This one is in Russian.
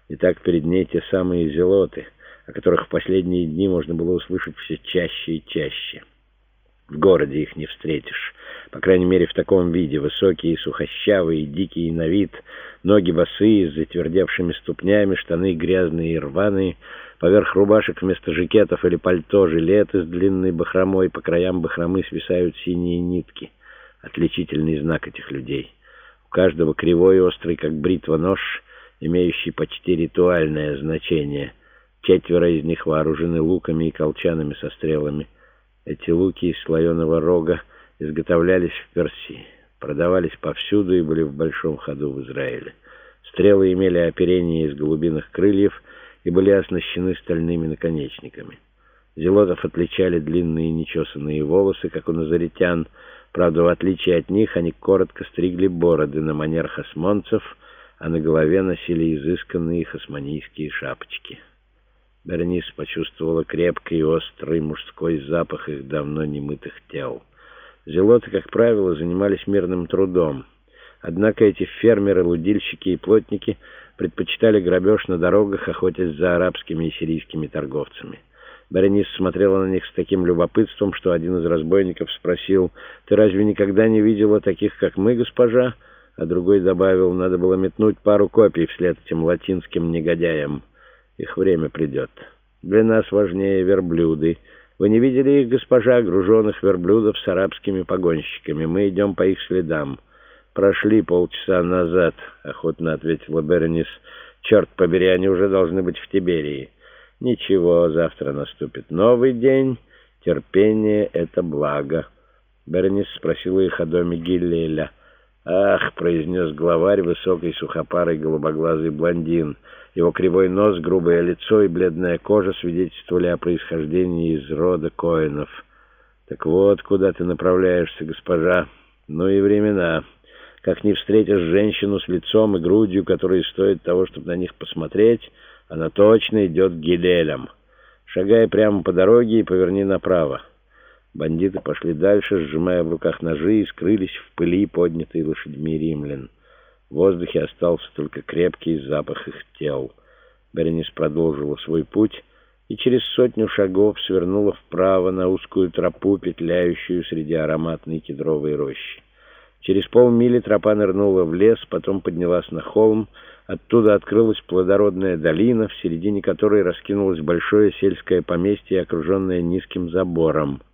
И так перед ней те самые зелоты, о которых в последние дни можно было услышать все чаще и чаще. В городе их не встретишь, по крайней мере в таком виде: высокие, сухощавые, дикие на вид, ноги босые, с затвердевшими ступнями, штаны грязные и рваные, поверх рубашек вместо жакетов или пальто жилеты с длинной бахромой, по краям бахромы свисают синие нитки. Отличительный знак этих людей. У каждого кривой и острый, как бритва, нож, имеющий почти ритуальное значение. 4 из них вооружены луками и колчанами со стрелами. Эти луки из слоеного рога изготовлялись в Персии, продавались повсюду и были в большом ходу в Израиле. Стрелы имели оперение из голубиных крыльев и были оснащены стальными наконечниками. Зелотов отличали длинные нечесанные волосы, как у назаретян. Правда, в отличие от них, они коротко стригли бороды на манер хасмонцев, а на голове носили изысканные хасмонийские шапочки. Беренис почувствовала крепкий и острый мужской запах их давно немытых тел. Зелоты, как правило, занимались мирным трудом. Однако эти фермеры, лудильщики и плотники предпочитали грабеж на дорогах, охотясь за арабскими и сирийскими торговцами. Беренис смотрела на них с таким любопытством, что один из разбойников спросил: «Ты разве никогда не видела таких, как мы, госпожа?» А другой добавил: «Надо было метнуть пару копий вслед этим латинским негодяям. Их время придет. Для нас важнее верблюды. Вы не видели их, госпожа, груженных верблюдов с арабскими погонщиками? Мы идем по их следам». «Прошли полчаса назад», — охотно ответила Беренис. «Черт побери, они уже должны быть в Тиберии». «Ничего, завтра наступит новый день. Терпение — это благо». Беренис спросила их о доме Гиллеля. «Ах», — произнес главарь, высокий, сухопарый, голубоглазый блондин. Его кривой нос, грубое лицо и бледная кожа свидетельствовали о происхождении из рода Коэнов. «Так вот, куда ты направляешься, госпожа? Ну и времена. Как не встретишь женщину с лицом и грудью, которые стоят того, чтобы на них посмотреть, она точно идет к Гиллелям. Шагай прямо по дороге и поверни направо». Бандиты пошли дальше, сжимая в руках ножи, и скрылись в пыли, поднятой лошадьми римлян. В воздухе остался только крепкий запах их тел. Беренис продолжила свой путь и через 100 шагов свернула вправо на узкую тропу, петляющую среди ароматной кедровой рощи. Через полмили тропа нырнула в лес, потом поднялась на холм. Оттуда открылась плодородная долина, в середине которой раскинулось большое сельское поместье, окруженное низким забором.